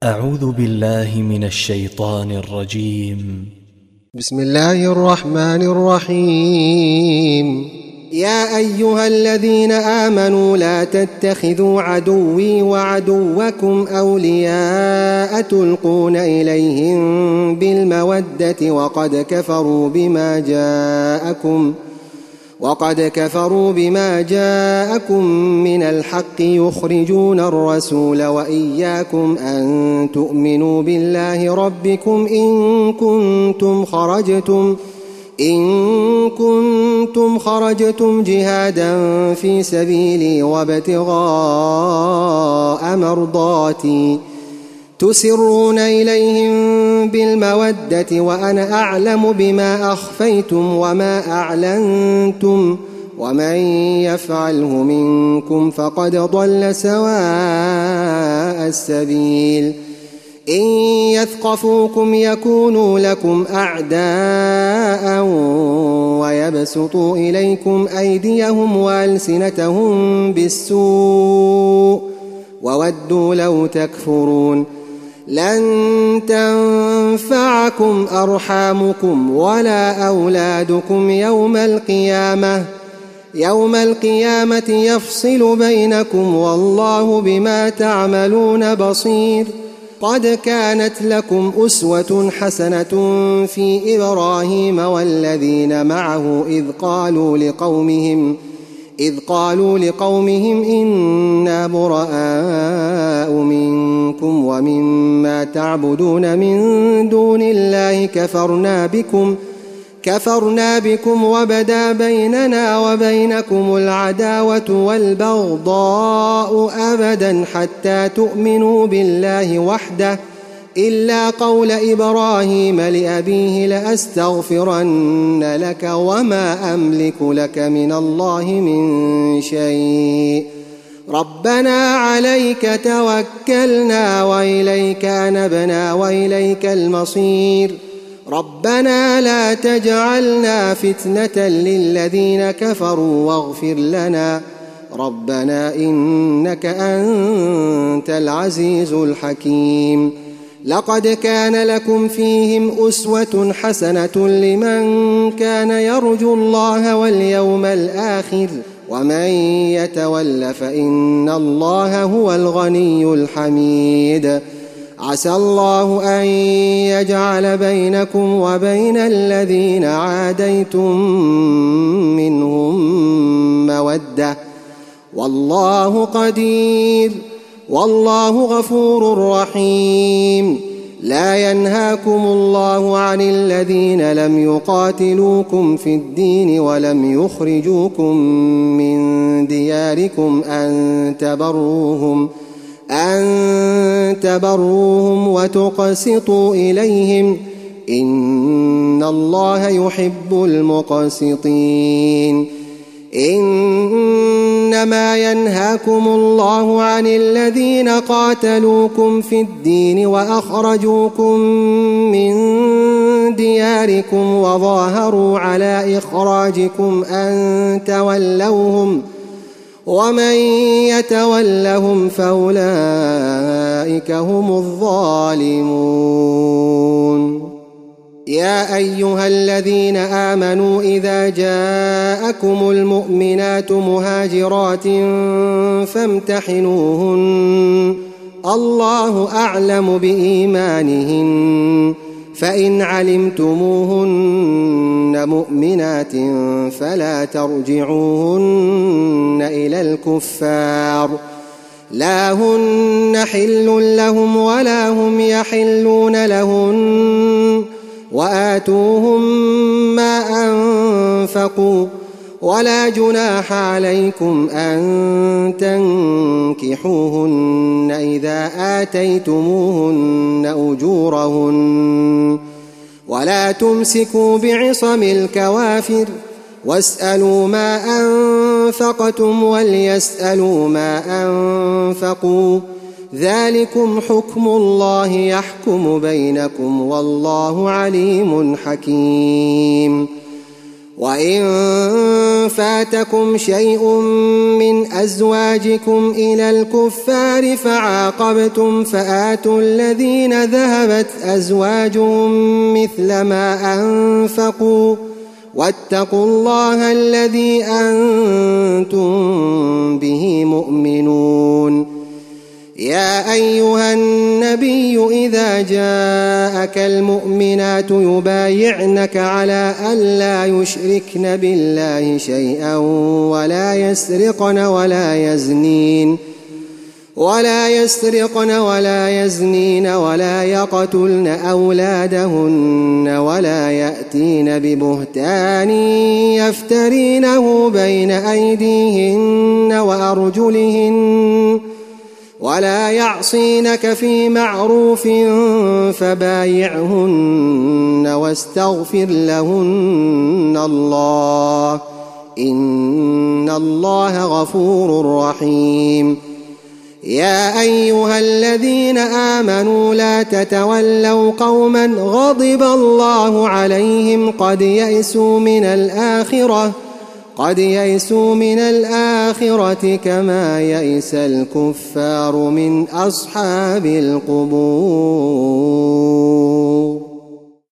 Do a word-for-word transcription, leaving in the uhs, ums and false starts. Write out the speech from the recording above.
أعوذ بالله من الشيطان الرجيم. بسم الله الرحمن الرحيم. يا أيها الذين آمنوا لا تتخذوا عدوي وعدوكم أولياء تلقون إليهم بالمودة وقد كفروا بما جاءكم وقد كفروا بما جاءكم من الحق يخرجون الرسول وإياكم أن تؤمنوا بالله ربكم إن كنتم خرجتم إن كنتم خرجتم جهادا في سبيلي وابتغاء مرضاتي تسرون إليهم بالمودة وأنا أعلم بما أخفيتم وما أعلنتم ومن يفعله منكم فقد ضل سواء السبيل. إن يثقفوكم يكونوا لكم أعداء ويبسطوا إليكم أيديهم وألسنتهم بالسوء وودوا لو تكفرون. لن تنفعكم أرحامكم ولا أولادكم يوم القيامة يوم القيامة يفصل بينكم والله بما تعملون بصير. قد كانت لكم أسوة حسنة في إبراهيم والذين معه إذ قالوا لقومهم إذ قالوا لقومهم إنا براء منكم ومما تعبدون من دون الله كفرنا بكم كفرنا بكم وبدا بيننا وبينكم العداوة والبغضاء أبدا حتى تؤمنوا بالله وحده إلا قول إبراهيم لأبيه لأستغفرن لك وما أملك لك من الله من شيء ربنا عليك توكلنا وإليك أنبنا وإليك المصير ربنا لا تجعلنا فتنة للذين كفروا واغفر لنا ربنا إنك أنت العزيز الحكيم. لقد كان لكم فيهم أسوة حسنة لمن كان يرجو الله واليوم الآخر ومن يتول فإن الله هو الغني الحميد. عسى الله أن يجعل بينكم وبين الذين عاديتم منهم مودة والله قدير والله غفور رحيم. لا ينهاكم الله عن الذين لم يقاتلوكم في الدين ولم يخرجوكم من دياركم أن تبروهم أن تبروهم وتقسطوا إليهم إن الله يحب المقسطين. إنما ينهاكم الله عن الذين قاتلوكم في الدين وأخرجوكم من دياركم وظاهروا على إخراجكم أن تولوهم ومن يتولهم فأولئك هم الظالمون. يا أيها الذين آمنوا إذا جاءكم المؤمنات مهاجرات فامتحنوهن الله أعلم بإيمانهن فإن علمتموهن مؤمنات فلا ترجعوهن إلى الكفار لا هن حل لهم ولا هم يحلون لهن وآتوهم ما أنفقوا ولا جناح عليكم أن تنكحوهن إذا آتيتموهن أجورهن ولا تمسكوا بعصم الكوافر واسألوا ما أنفقتم وليسألوا ما أنفقوا ذلكم حكم الله يحكم بينكم والله عليم حكيم. وإن فاتكم شيء من أزواجكم إلى الكفار فعاقبتم فآتوا الذين ذهبت أزواجهم مثل ما أنفقوا واتقوا الله الذي أنتم به مؤمنون. يا أيها النبي إذا جاءك المؤمنات يبايعنك على ألا يشركن بالله شيئا ولا يسرقن ولا يزنين ولا يسرقن ولا يزنين ولا يقتلن أولادهن ولا يأتين ببهتان يفترينه بين أيديهن وأرجلهن ولا يعصينك في معروف فبايعهن واستغفر لهن الله إن الله غفور رحيم. يا أيها الذين آمنوا لا تتولوا قوما غضب الله عليهم قد يئسوا من الآخرة قد يئسوا من الآخرة كما يئس الكفار من أصحاب القبور.